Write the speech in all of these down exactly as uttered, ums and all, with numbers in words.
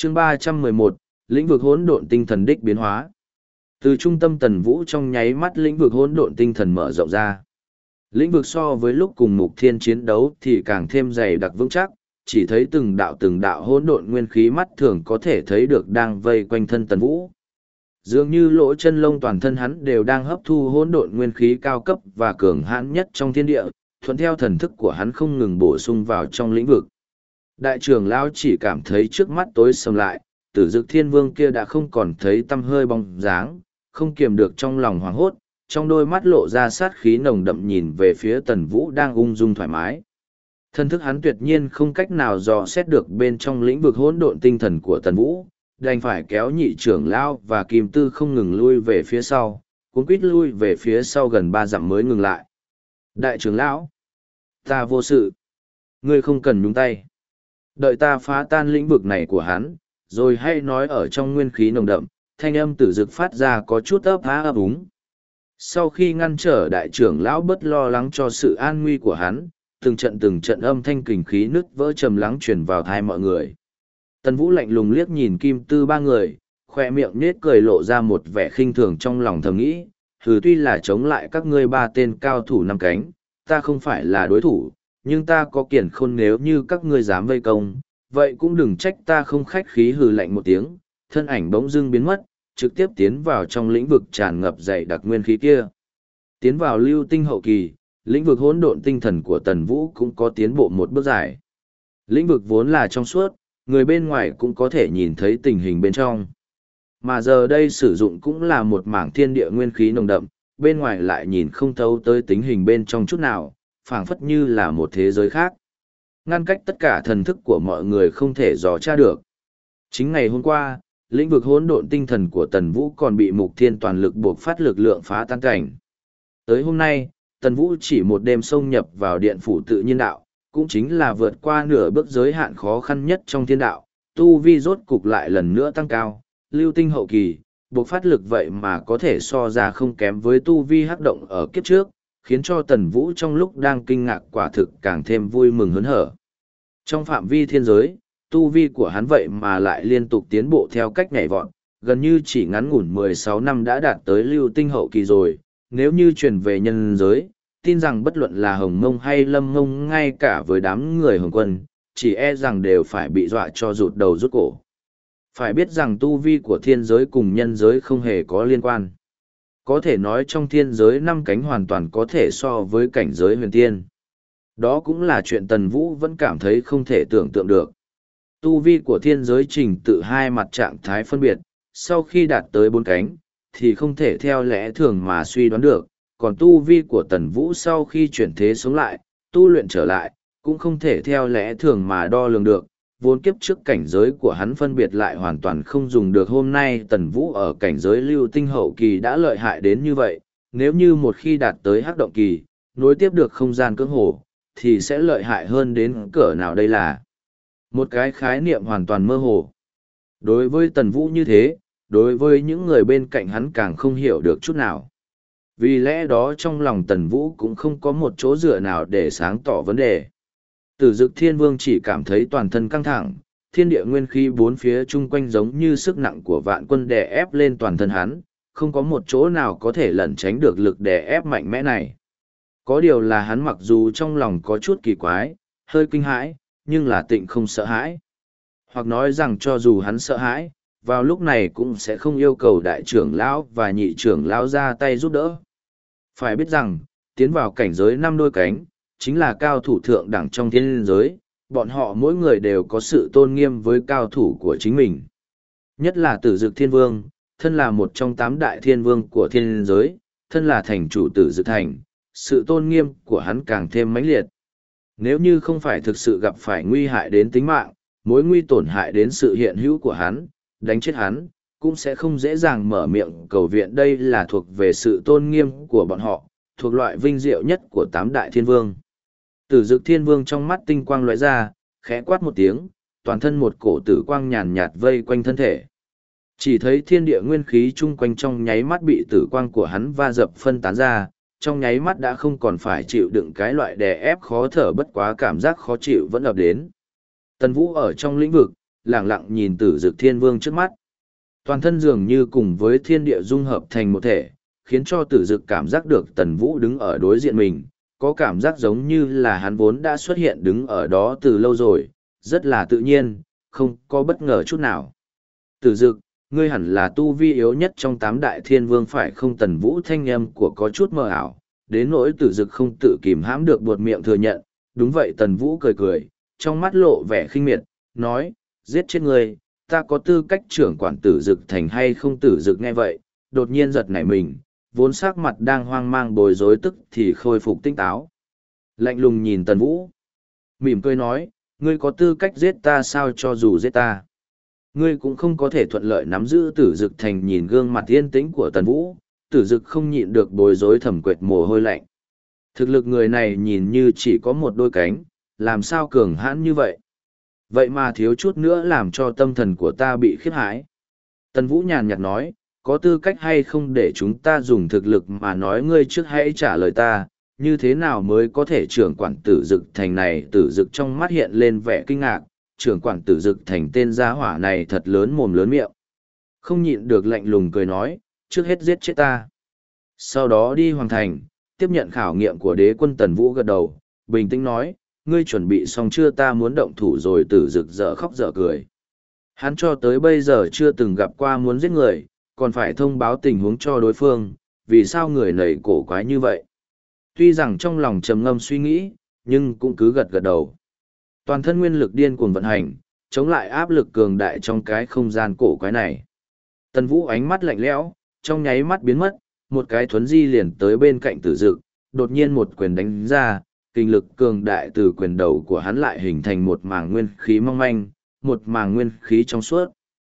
chương ba trăm mười một, lĩnh vực hỗn độn tinh thần đích biến hóa. Từ trung tâm Tần Vũ trong nháy mắt lĩnh vực hỗn độn tinh thần mở rộng ra. Lĩnh vực so với lúc cùng Mục Thiên chiến đấu thì càng thêm dày đặc vững chắc, chỉ thấy từng đạo từng đạo hỗn độn nguyên khí mắt thường có thể thấy được đang vây quanh thân Tần Vũ. Dường như lỗ chân lông toàn thân hắn đều đang hấp thu hỗn độn nguyên khí cao cấp và cường hãn nhất trong thiên địa, thuận theo thần thức của hắn không ngừng bổ sung vào trong lĩnh vực. Đại trưởng lão chỉ cảm thấy trước mắt tối sầm lại, Tử Dực Thiên Vương kia đã không còn thấy tăm hơi bóng dáng, không kiềm được trong lòng hoảng hốt, trong đôi mắt lộ ra sát khí nồng đậm nhìn về phía Tần Vũ đang ung dung thoải mái. Thân thức hắn tuyệt nhiên không cách nào dò xét được bên trong lĩnh vực hỗn độn tinh thần của Tần Vũ, đành phải kéo nhị trưởng lão và Kim Tư không ngừng lui về phía sau, cuống quýt lui về phía sau gần ba dặm mới ngừng lại. Đại trưởng lão, ta vô sự, ngươi không cần nhúng tay. Đợi ta phá tan lĩnh vực này của hắn, rồi hay nói. Ở trong nguyên khí nồng đậm, thanh âm Tử Dực phát ra có chút ấp há ấp úng. Sau khi ngăn trở đại trưởng lão bớt lo lắng cho sự an nguy của hắn, từng trận từng trận âm thanh kình khí nứt vỡ trầm lắng truyền vào thai mọi người. Tần Vũ lạnh lùng liếc nhìn Kim Tư ba người, khoe miệng nết cười lộ ra một vẻ khinh thường trong lòng thầm nghĩ, thử tuy là chống lại các ngươi ba tên cao thủ năm cánh, ta không phải là đối thủ, nhưng ta có kiển khôn, nếu như các ngươi dám vây công, vậy cũng đừng trách ta không khách khí. Hừ lạnh một tiếng, thân ảnh bỗng dưng biến mất, trực tiếp tiến vào trong lĩnh vực tràn ngập dày đặc nguyên khí kia. Tiến vào lưu tinh hậu kỳ, lĩnh vực hỗn độn tinh thần của Tần Vũ cũng có tiến bộ một bước dài. Lĩnh vực vốn là trong suốt, người bên ngoài cũng có thể nhìn thấy tình hình bên trong. Mà giờ đây sử dụng cũng là một mảng thiên địa nguyên khí nồng đậm, bên ngoài lại nhìn không thấu tới tình hình bên trong chút nào, phảng phất như là một thế giới khác. Ngăn cách tất cả thần thức của mọi người không thể dò tra được. Chính ngày hôm qua, lĩnh vực hỗn độn tinh thần của Tần Vũ còn bị Mục Thiên toàn lực buộc phát lực lượng phá tan cảnh. Tới hôm nay, Tần Vũ chỉ một đêm xông nhập vào điện phủ tự nhiên đạo, cũng chính là vượt qua nửa bước giới hạn khó khăn nhất trong thiên đạo, tu vi rốt cục lại lần nữa tăng cao, lưu tinh hậu kỳ, buộc phát lực vậy mà có thể so ra không kém với tu vi hắc động ở kiếp trước, khiến cho Tần Vũ trong lúc đang kinh ngạc quả thực càng thêm vui mừng hớn hở. Trong phạm vi thiên giới, tu vi của hắn vậy mà lại liên tục tiến bộ theo cách nhảy vọt, gần như chỉ ngắn ngủn mười sáu năm đã đạt tới lưu tinh hậu kỳ rồi, nếu như truyền về nhân giới, tin rằng bất luận là Hồng Mông hay Lâm Mông ngay cả với đám người Hồng Quân, chỉ e rằng đều phải bị dọa cho rụt đầu rút cổ. Phải biết rằng tu vi của thiên giới cùng nhân giới không hề có liên quan. Có thể nói trong thiên giới năm cánh hoàn toàn có thể so với cảnh giới huyền tiên. Đó cũng là chuyện Tần Vũ vẫn cảm thấy không thể tưởng tượng được. Tu vi của thiên giới trình tự hai mặt trạng thái phân biệt, sau khi đạt tới bốn cánh, thì không thể theo lẽ thường mà suy đoán được, còn tu vi của Tần Vũ sau khi chuyển thế sống lại, tu luyện trở lại, cũng không thể theo lẽ thường mà đo lường được, vốn kiếp trước cảnh giới của hắn phân biệt lại hoàn toàn không dùng được. Hôm nay Tần Vũ ở cảnh giới lưu tinh hậu kỳ đã lợi hại đến như vậy, nếu như một khi đạt tới hắc động kỳ, nối tiếp được không gian cưỡng hồ, thì sẽ lợi hại hơn đến cỡ nào. Đây là một cái khái niệm hoàn toàn mơ hồ. Đối với Tần Vũ như thế, đối với những người bên cạnh hắn càng không hiểu được chút nào. Vì lẽ đó trong lòng Tần Vũ cũng không có một chỗ dựa nào để sáng tỏ vấn đề. Tử Dực Thiên Vương chỉ cảm thấy toàn thân căng thẳng, thiên địa nguyên khí bốn phía chung quanh giống như sức nặng của vạn quân đè ép lên toàn thân hắn, không có một chỗ nào có thể lẩn tránh được lực đè ép mạnh mẽ này. Có điều là hắn mặc dù trong lòng có chút kỳ quái, hơi kinh hãi, nhưng là tịnh không sợ hãi. Hoặc nói rằng cho dù hắn sợ hãi, vào lúc này cũng sẽ không yêu cầu đại trưởng lão và nhị trưởng lão ra tay giúp đỡ. Phải biết rằng, tiến vào cảnh giới năm đôi cánh, chính là cao thủ thượng đẳng trong thiên giới, bọn họ mỗi người đều có sự tôn nghiêm với cao thủ của chính mình. Nhất là Tử Dực Thiên Vương, thân là một trong tám đại thiên vương của thiên giới, thân là thành chủ Tử Dực Thành, sự tôn nghiêm của hắn càng thêm mãnh liệt. Nếu như không phải thực sự gặp phải nguy hại đến tính mạng, mối nguy tổn hại đến sự hiện hữu của hắn, đánh chết hắn, cũng sẽ không dễ dàng mở miệng cầu viện. Đây là thuộc về sự tôn nghiêm của bọn họ, thuộc loại vinh diệu nhất của tám đại thiên vương. Tử Dực Thiên Vương trong mắt tinh quang lóe ra, khẽ quát một tiếng, toàn thân một cổ tử quang nhàn nhạt vây quanh thân thể. Chỉ thấy thiên địa nguyên khí chung quanh trong nháy mắt bị tử quang của hắn va dập phân tán ra, trong nháy mắt đã không còn phải chịu đựng cái loại đè ép khó thở, bất quá cảm giác khó chịu vẫn ập đến. Tần Vũ ở trong lĩnh vực, lẳng lặng nhìn tử dực thiên vương trước mắt. Toàn thân dường như cùng với thiên địa dung hợp thành một thể, khiến cho tử dực cảm giác được Tần Vũ đứng ở đối diện mình, có cảm giác giống như là hắn vốn đã xuất hiện đứng ở đó từ lâu rồi, rất là tự nhiên, không có bất ngờ chút nào. Tử dực, ngươi hẳn là tu vi yếu nhất trong tám đại thiên vương phải không? Tần Vũ thanh âm của có chút mơ ảo, đến nỗi tử dực không tự kìm hãm được buột miệng thừa nhận. Đúng vậy, Tần Vũ cười cười, trong mắt lộ vẻ khinh miệt, nói, giết chết ngươi, ta có tư cách trưởng quản tử dực thành hay không? Tử dực nghe vậy, đột nhiên giật nảy mình, vốn sắc mặt đang hoang mang bối rối tức thì khôi phục tinh táo. Lạnh lùng nhìn Tần Vũ, mỉm cười nói, ngươi có tư cách giết ta sao? Cho dù giết ta, ngươi cũng không có thể thuận lợi nắm giữ tử dực thành. Nhìn gương mặt yên tĩnh của Tần Vũ, tử dực không nhịn được bối rối thầm quệt mồ hôi lạnh. Thực lực người này nhìn như chỉ có một đôi cánh, làm sao cường hãn như vậy? Vậy mà thiếu chút nữa làm cho tâm thần của ta bị khiếp hãi. Tần Vũ nhàn nhạt nói, có tư cách hay không để chúng ta dùng thực lực mà nói? Ngươi trước hãy trả lời ta, như thế nào mới có thể trưởng quản tử dực thành này? Tử dực trong mắt hiện lên vẻ kinh ngạc, trưởng quản tử dực thành tên gia hỏa này thật lớn mồm lớn miệng. Không nhịn được lạnh lùng cười nói, trước hết giết chết ta, sau đó đi hoàng thành, tiếp nhận khảo nghiệm của đế quân. Tần Vũ gật đầu, bình tĩnh nói, ngươi chuẩn bị xong chưa? Ta muốn động thủ rồi. Tử dực dở khóc dở cười. Hắn cho tới bây giờ chưa từng gặp qua muốn giết người, còn phải thông báo tình huống cho đối phương, vì sao người này cổ quái như vậy? Tuy rằng trong lòng trầm ngâm suy nghĩ, nhưng cũng cứ gật gật đầu. Toàn thân nguyên lực điên cuồng vận hành, chống lại áp lực cường đại trong cái không gian cổ quái này. Tần Vũ ánh mắt lạnh lẽo, trong nháy mắt biến mất, một cái thuấn di liền tới bên cạnh tử dực, đột nhiên một quyền đánh ra, kinh lực cường đại từ quyền đầu của hắn lại hình thành một màng nguyên khí mong manh, một màng nguyên khí trong suốt.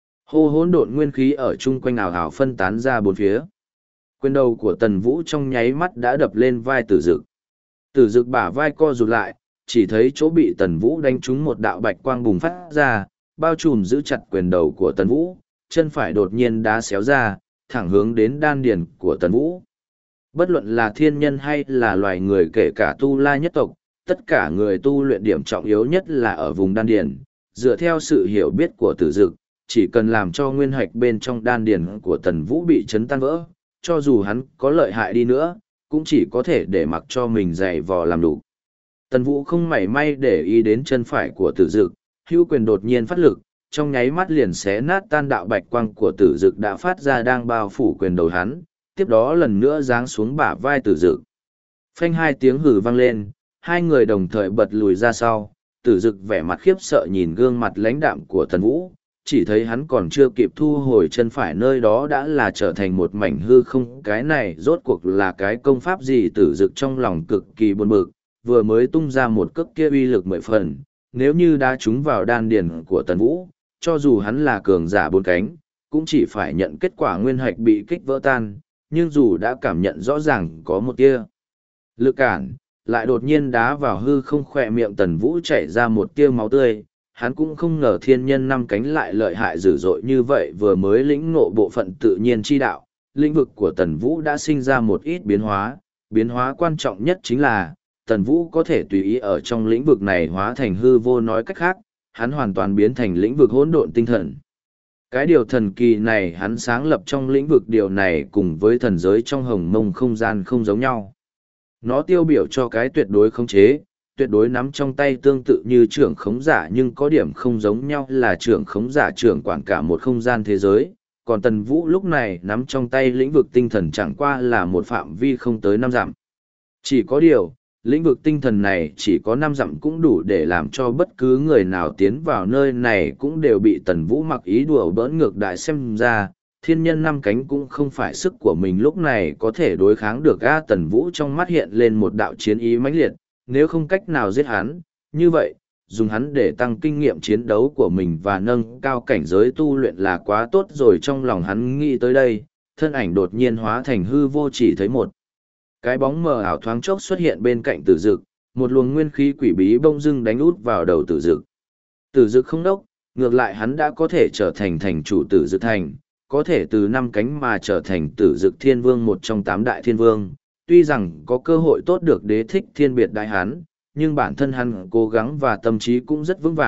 Hô hỗn độn nguyên khí ở chung quanh ảo ảo phân tán ra bốn phía. Quyền đầu của Tần Vũ trong nháy mắt đã đập lên vai tử dực. Tử dực bả vai co rụt lại, chỉ thấy chỗ bị Tần Vũ đánh trúng một đạo bạch quang bùng phát ra, bao trùm giữ chặt quyền đầu của Tần Vũ, chân phải đột nhiên đá xéo ra, thẳng hướng đến đan điền của Tần Vũ. Bất luận là thiên nhân hay là loài người, kể cả tu la nhất tộc, tất cả người tu luyện điểm trọng yếu nhất là ở vùng đan điền. Dựa theo sự hiểu biết của tử dực, chỉ cần làm cho nguyên hạch bên trong đan điền của Tần Vũ bị chấn tan vỡ, cho dù hắn có lợi hại đi nữa, cũng chỉ có thể để mặc cho mình dày vò làm đủ. Tần Vũ không mảy may để ý đến chân phải của tử dực, hữu quyền đột nhiên phát lực, trong nháy mắt liền xé nát tan đạo bạch quang của tử dực đã phát ra đang bao phủ quyền đầu hắn, tiếp đó lần nữa giáng xuống bả vai tử dực. Phanh, hai tiếng hử vang lên, hai người đồng thời bật lùi ra sau. Tử dực vẻ mặt khiếp sợ nhìn gương mặt lãnh đạm của Tần Vũ, chỉ thấy hắn còn chưa kịp thu hồi chân phải, nơi đó đã là trở thành một mảnh hư không. Cái này rốt cuộc là cái công pháp gì? Tử dực trong lòng cực kỳ buồn bực, vừa mới tung ra một cước kia uy lực mười phần, nếu như đá trúng vào đan điền của Tần Vũ, cho dù hắn là cường giả bốn cánh, cũng chỉ phải nhận kết quả nguyên hạch bị kích vỡ tan. Nhưng dù đã cảm nhận rõ ràng có một tia lực cản, lại đột nhiên đá vào hư không. Khỏe miệng Tần Vũ chảy ra một tia máu tươi. Hắn cũng không ngờ thiên nhân năm cánh lại lợi hại dữ dội như vậy. Vừa mới lĩnh ngộ bộ phận tự nhiên chi đạo, lĩnh vực của Tần Vũ đã sinh ra một ít biến hóa. Biến hóa quan trọng nhất chính là Tần Vũ có thể tùy ý ở trong lĩnh vực này hóa thành hư vô. Nói cách khác, hắn hoàn toàn biến thành lĩnh vực hỗn độn tinh thần. Cái điều thần kỳ này hắn sáng lập trong lĩnh vực, điều này cùng với thần giới trong hồng mông không gian không giống nhau. Nó tiêu biểu cho cái tuyệt đối khống chế, tuyệt đối nắm trong tay, tương tự như trưởng khống giả, nhưng có điểm không giống nhau là trưởng khống giả trưởng quản cả một không gian thế giới, còn Tần Vũ lúc này nắm trong tay lĩnh vực tinh thần chẳng qua là một phạm vi không tới năm dặm. Chỉ có điều, lĩnh vực tinh thần này chỉ có năm dặm cũng đủ để làm cho bất cứ người nào tiến vào nơi này cũng đều bị Tần Vũ mặc ý đùa bỡn ngược đại. Xem ra, thiên nhân năm cánh cũng không phải sức của mình lúc này có thể đối kháng được. A, Tần Vũ trong mắt hiện lên một đạo chiến ý mãnh liệt, nếu không cách nào giết hắn, như vậy, dùng hắn để tăng kinh nghiệm chiến đấu của mình và nâng cao cảnh giới tu luyện là quá tốt rồi. Trong lòng hắn nghĩ tới đây, thân ảnh đột nhiên hóa thành hư vô, chỉ thấy một cái bóng mờ ảo thoáng chốc xuất hiện bên cạnh tử dực, một luồng nguyên khí quỷ bí bông dưng đánh út vào đầu tử dực. Tử dực không đốc, ngược lại hắn đã có thể trở thành thành chủ tử dực thành, có thể từ năm cánh mà trở thành tử dực thiên vương, một trong tám đại thiên vương. Tuy rằng có cơ hội tốt được đế thích thiên biệt đại hắn, nhưng bản thân hắn cố gắng và tâm trí cũng rất vững vàng,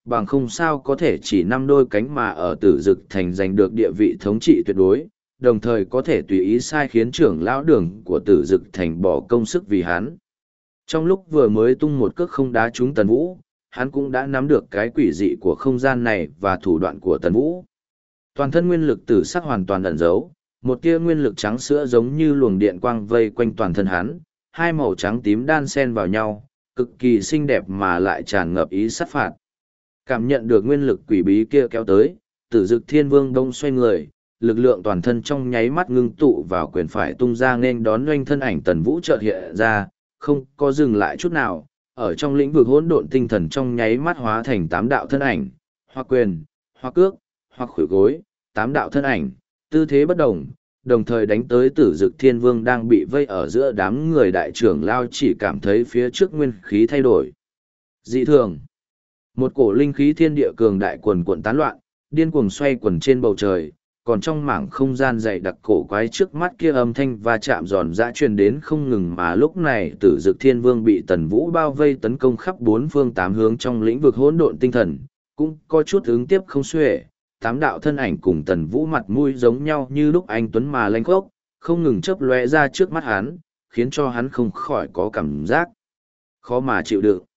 bằng không sao có thể chỉ năm đôi cánh mà ở Tử Dực Thành giành được địa vị thống trị tuyệt đối, đồng thời có thể tùy ý sai khiến trưởng lão đường của Tử Dực Thành bỏ công sức vì hắn. Trong lúc vừa mới tung một cước không đá trúng Tần Vũ, hắn cũng đã nắm được cái quỷ dị của không gian này và thủ đoạn của Tần Vũ. Toàn thân nguyên lực tử sắc hoàn toàn ẩn giấu, một tia nguyên lực trắng sữa giống như luồng điện quang vây quanh toàn thân hắn, hai màu trắng tím đan xen vào nhau, cực kỳ xinh đẹp mà lại tràn ngập ý sát phạt. Cảm nhận được nguyên lực quỷ bí kia kéo tới, Tử Dực Thiên Vương đông xoay người, lực lượng toàn thân trong nháy mắt ngưng tụ vào quyền phải tung ra nên đón doanh thân ảnh Tần Vũ chợt hiện ra, không có dừng lại chút nào, ở trong lĩnh vực hỗn độn tinh thần trong nháy mắt hóa thành tám đạo thân ảnh, hoặc quyền, hoặc cước, hoặc khuỷu gối, tám đạo thân ảnh, tư thế bất đồng, đồng thời đánh tới Tử Dực Thiên Vương đang bị vây ở giữa đám người đại trưởng lao, chỉ cảm thấy phía trước nguyên khí thay đổi. Dị thường. Một cổ linh khí thiên địa cường đại quần cuộn tán loạn, điên cuồng xoay quần trên bầu trời, còn trong mảng không gian dày đặc cổ quái trước mắt kia âm thanh va chạm giòn giã truyền đến không ngừng, mà lúc này Tử Dực Thiên Vương bị Tần Vũ bao vây tấn công khắp bốn phương tám hướng trong lĩnh vực hỗn độn tinh thần, cũng có chút ứng tiếp không xuể. Tám đạo thân ảnh cùng Tần Vũ mặt mũi giống nhau như lúc anh tuấn mà lanh khốc, không ngừng chớp lóe ra trước mắt hắn, khiến cho hắn không khỏi có cảm giác khó mà chịu đựng.